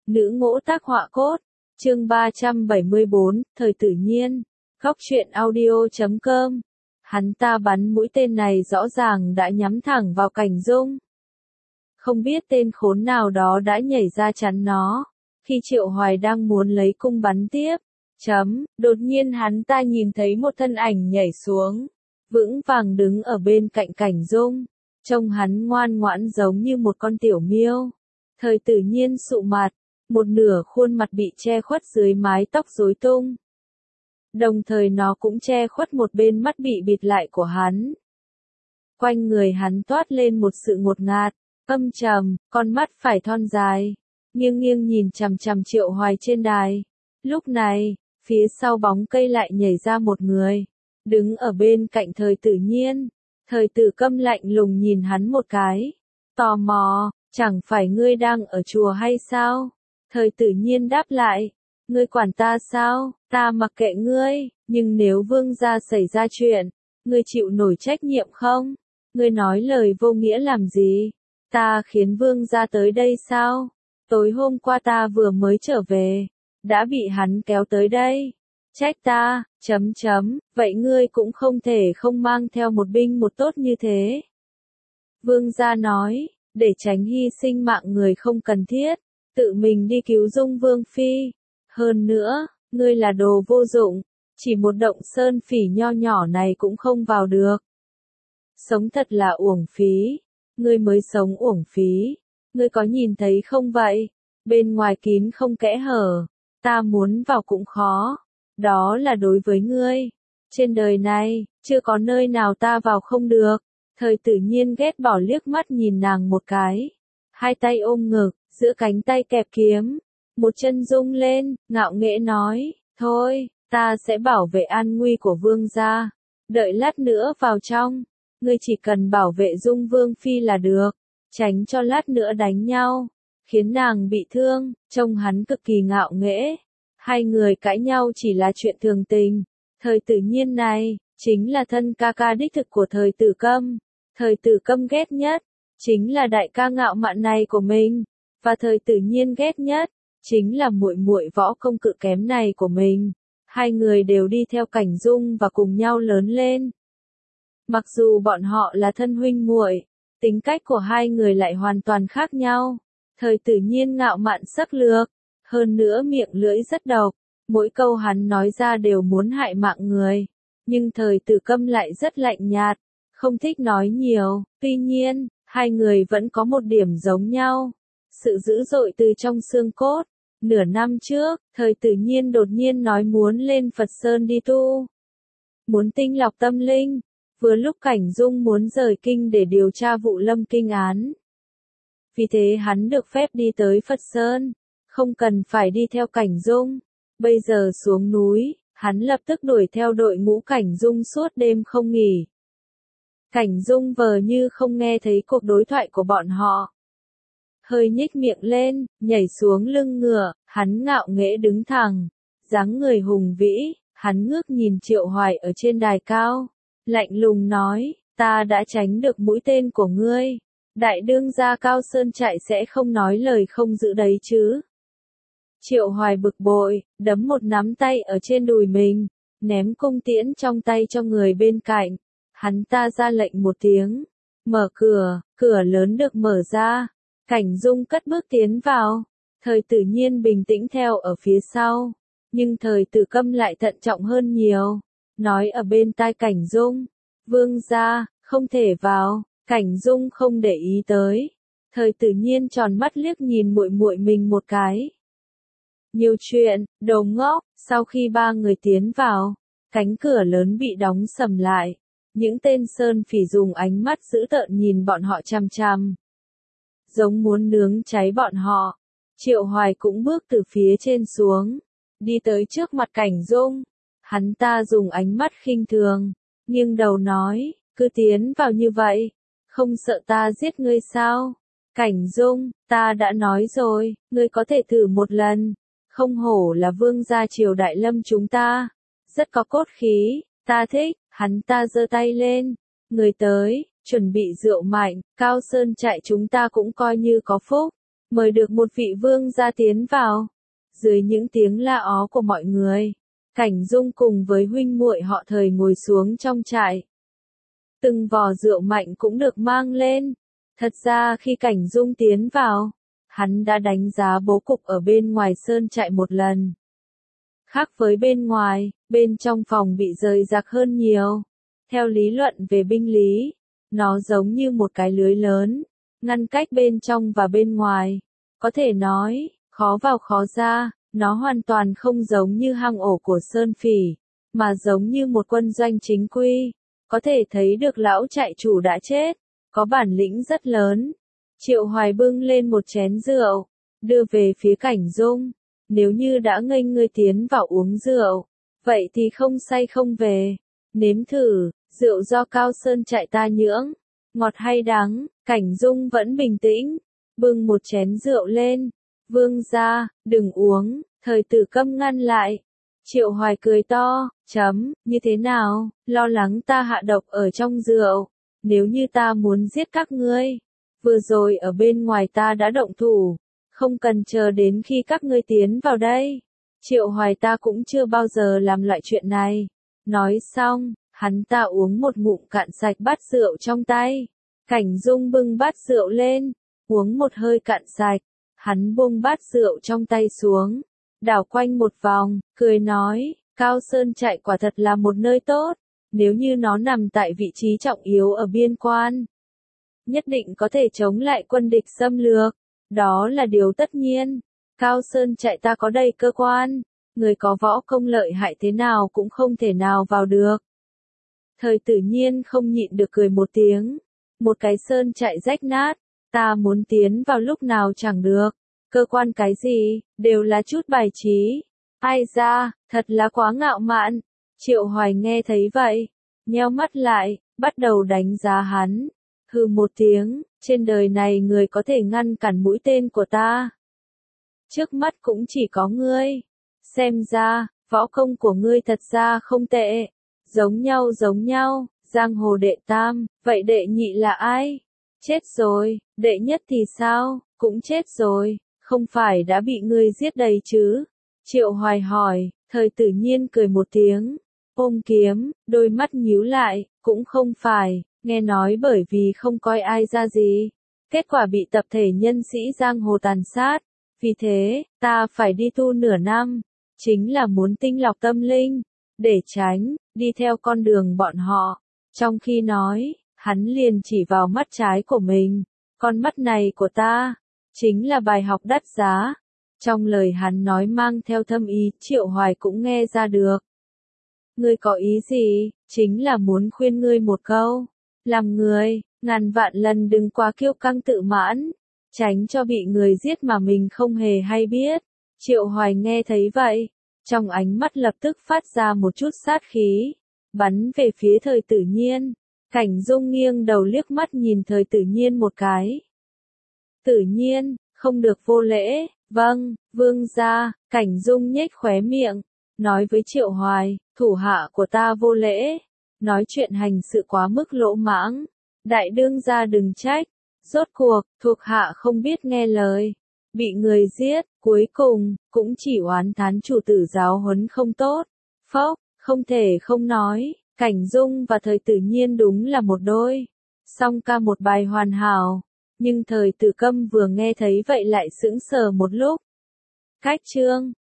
Nữ ngỗ tác họa cốt. Chương 374, thời tự nhiên. Góc truyện audio.com. Hắn ta bắn mũi tên này rõ ràng đã nhắm thẳng vào Cảnh Dung. Không biết tên khốn nào đó đã nhảy ra chắn nó. Khi Triệu Hoài đang muốn lấy cung bắn tiếp, đột nhiên hắn ta nhìn thấy một thân ảnh nhảy xuống, vững vàng đứng ở bên cạnh Cảnh Dung. Trông hắn ngoan ngoãn giống như một con tiểu miêu. Thời tự nhiên sụ mặt, một nửa khuôn mặt bị che khuất dưới mái tóc rối tung. Đồng thời nó cũng che khuất một bên mắt bị bịt lại của hắn. Quanh người hắn toát lên một sự ngột ngạt, âm trầm, con mắt phải thon dài, nghiêng nghiêng nhìn chằm chằm Triệu Hoài trên đài. Lúc này, phía sau bóng cây lại nhảy ra một người, đứng ở bên cạnh thời tự nhiên. Thời tử câm lạnh lùng nhìn hắn một cái, tò mò, chẳng phải ngươi đang ở chùa hay sao? Thời tự nhiên đáp lại, ngươi quản ta sao, ta mặc kệ ngươi, nhưng nếu vương gia xảy ra chuyện, ngươi chịu nổi trách nhiệm không? Ngươi nói lời vô nghĩa làm gì? Ta khiến vương gia tới đây sao? Tối hôm qua ta vừa mới trở về, đã bị hắn kéo tới đây. Trách ta, vậy ngươi cũng không thể không mang theo một binh một tốt như thế. Vương gia nói, để tránh hy sinh mạng người không cần thiết, tự mình đi cứu Dung Vương Phi. Hơn nữa, ngươi là đồ vô dụng, chỉ một động sơn phỉ nho nhỏ này cũng không vào được. Sống thật là uổng phí, ngươi mới sống uổng phí, ngươi có nhìn thấy không vậy? Bên ngoài kín không kẽ hở, ta muốn vào cũng khó. Đó là đối với ngươi. Trên đời này, chưa có nơi nào ta vào không được. Thời tự nhiên ghét bỏ liếc mắt nhìn nàng một cái. Hai tay ôm ngực, giữa cánh tay kẹp kiếm. Một chân rung lên, ngạo nghễ nói, thôi, ta sẽ bảo vệ an nguy của vương gia. Đợi lát nữa vào trong, ngươi chỉ cần bảo vệ Dung Vương Phi là được. Tránh cho lát nữa đánh nhau, khiến nàng bị thương. Trông hắn cực kỳ ngạo nghễ. Hai người cãi nhau chỉ là chuyện thường tình. Thời tự nhiên này, chính là thân ca ca đích thực của thời tử câm. Thời tử câm ghét nhất, chính là đại ca ngạo mạn này của mình. Và thời tự nhiên ghét nhất, chính là muội muội võ công cự kém này của mình. Hai người đều đi theo Cảnh Dung và cùng nhau lớn lên. Mặc dù bọn họ là thân huynh muội, tính cách của hai người lại hoàn toàn khác nhau. Thời tự nhiên ngạo mạn sắc lược. Hơn nữa miệng lưỡi rất độc, mỗi câu hắn nói ra đều muốn hại mạng người. Nhưng thời tử câm lại rất lạnh nhạt, không thích nói nhiều. Tuy nhiên, hai người vẫn có một điểm giống nhau. Sự dữ dội từ trong xương cốt. Nửa năm trước, thời tự nhiên đột nhiên nói muốn lên Phật Sơn đi tu. Muốn tinh lọc tâm linh. Vừa lúc Cảnh Dung muốn rời kinh để điều tra vụ Lâm Kinh án. Vì thế hắn được phép đi tới Phật Sơn. Không cần phải đi theo Cảnh Dung. Bây giờ xuống núi, hắn lập tức đuổi theo đội ngũ Cảnh Dung suốt đêm không nghỉ. Cảnh Dung vờ như không nghe thấy cuộc đối thoại của bọn họ. Hơi nhếch miệng lên, nhảy xuống lưng ngựa, hắn ngạo nghễ đứng thẳng. Dáng người hùng vĩ, hắn ngước nhìn Triệu Hoài ở trên đài cao. Lạnh lùng nói, ta đã tránh được mũi tên của ngươi. Đại đương gia Cao Sơn Trại sẽ không nói lời không giữ đấy chứ. Triệu Hoài bực bội, đấm một nắm tay ở trên đùi mình, ném cung tiễn trong tay cho người bên cạnh. Hắn ta ra lệnh một tiếng, mở cửa, cửa lớn được mở ra. Cảnh Dung cất bước tiến vào, thời tự nhiên bình tĩnh theo ở phía sau. Nhưng thời tử câm lại thận trọng hơn nhiều, nói ở bên tai Cảnh Dung, vương gia, không thể vào. Cảnh Dung không để ý tới. Thời tự nhiên tròn mắt liếc nhìn muội muội mình một cái. Nhiều chuyện, đồ ngốc. Sau khi ba người tiến vào, cánh cửa lớn bị đóng sầm lại. Những tên sơn phỉ dùng ánh mắt dữ tợn nhìn bọn họ chằm chằm, giống muốn nướng cháy bọn họ. Triệu Hoài cũng bước từ phía trên xuống, đi tới trước mặt Cảnh Dung. Hắn ta dùng ánh mắt khinh thường, nghiêng đầu nói, cứ tiến vào như vậy, không sợ ta giết ngươi sao? Cảnh Dung, ta đã nói rồi, ngươi có thể thử một lần. Không hổ là vương gia triều Đại Lâm chúng ta, rất có cốt khí, ta thích. Hắn ta giơ tay lên, người tới, chuẩn bị rượu mạnh. Cao Sơn Trại chúng ta cũng coi như có phúc. mời được một vị vương gia tiến vào. Dưới những tiếng la ó của mọi người, Cảnh Dung cùng với huynh muội họ Thời ngồi xuống trong trại. Từng vò rượu mạnh cũng được mang lên. Thật ra khi Cảnh Dung tiến vào, hắn đã đánh giá bố cục ở bên ngoài sơn trại một lần. Khác với bên ngoài, bên trong phòng bị rời rạc hơn nhiều. Theo lý luận về binh lý, nó giống như một cái lưới lớn, ngăn cách bên trong và bên ngoài. Có thể nói, khó vào khó ra, nó hoàn toàn không giống như hang ổ của Sơn Phỉ, mà giống như một quân doanh chính quy. Có thể thấy được lão trại chủ đã chết, có bản lĩnh rất lớn. Triệu Hoài bưng lên một chén rượu, đưa về phía Cảnh Dung. Nếu như đã nghênh ngươi tiến vào uống rượu, vậy thì không say không về. Nếm thử, rượu do Cao Sơn trại ta nhưỡng, ngọt hay đắng. Cảnh Dung vẫn bình tĩnh, bưng một chén rượu lên. Vương gia, đừng uống. Thời Tử Câm ngăn lại. Triệu Hoài cười to, như thế nào, lo lắng ta hạ độc ở trong rượu. Nếu như ta muốn giết các ngươi, vừa rồi ở bên ngoài ta đã động thủ, không cần chờ đến khi các ngươi tiến vào đây. Triệu Hoài ta cũng chưa bao giờ làm loại chuyện này. Nói xong, hắn ta uống một ngụm cạn sạch bát rượu trong tay. Cảnh Dung bưng bát rượu lên, uống một hơi cạn sạch, hắn buông bát rượu trong tay xuống, đảo quanh một vòng, cười nói, Cao Sơn trại quả thật là một nơi tốt, nếu như nó nằm tại vị trí trọng yếu ở biên quan, nhất định có thể chống lại quân địch xâm lược, đó là điều tất nhiên. Cao Sơn trại ta có đầy cơ quan, người có võ công lợi hại thế nào cũng không thể nào vào được. Thời Tự Nhiên không nhịn được cười một tiếng, một cái sơn trại rách nát, ta muốn tiến vào lúc nào chẳng được, cơ quan cái gì, đều là chút bài trí. Ai ra, thật là quá ngạo mạn. Triệu Hoài nghe thấy vậy, nheo mắt lại, bắt đầu đánh giá hắn. Hừ một tiếng, trên đời này người có thể ngăn cản mũi tên của ta. Trước mắt cũng chỉ có ngươi. Xem ra, võ công của ngươi thật ra không tệ. Giống nhau, giang hồ đệ tam, vậy đệ nhị là ai? Chết rồi, đệ nhất thì sao, cũng chết rồi, không phải đã bị ngươi giết đầy chứ? Triệu Hoài hỏi, Thời Tự Nhiên cười một tiếng, ôm kiếm, đôi mắt nhíu lại, cũng không phải, nghe nói bởi vì không coi ai ra gì. Kết quả bị tập thể nhân sĩ giang hồ tàn sát, vì thế, ta phải đi tu nửa năm, chính là muốn tinh lọc tâm linh, để tránh, đi theo con đường bọn họ. Trong khi nói, hắn liền chỉ vào mắt trái của mình, con mắt này của ta, chính là bài học đắt giá. Trong lời hắn nói mang theo thâm ý, Triệu Hoài cũng nghe ra được. Ngươi có ý gì, chính là muốn khuyên ngươi một câu, làm người, ngàn vạn lần đừng quá kiêu căng tự mãn, tránh cho bị người giết mà mình không hề hay biết. Triệu Hoài nghe thấy vậy, trong ánh mắt lập tức phát ra một chút sát khí, bắn về phía Thời Tự Nhiên. Cảnh Dung nghiêng đầu liếc mắt nhìn Thời Tự Nhiên một cái. Tự Nhiên, không được vô lễ. Vâng, vương gia. Cảnh Dung nhếch khóe miệng, nói với Triệu Hoài, thủ hạ của ta vô lễ, nói chuyện hành sự quá mức lỗ mãng, đại đương gia đừng trách. Rốt cuộc, thuộc hạ không biết nghe lời, bị người giết, cuối cùng, cũng chỉ oán thán chủ tử giáo huấn không tốt. Phốc, không thể không nói, Cảnh Dung và Thời Tự Nhiên đúng là một đôi, song ca một bài hoàn hảo. Nhưng Thời Tử Câm vừa nghe thấy vậy lại sững sờ một lúc. Cách chương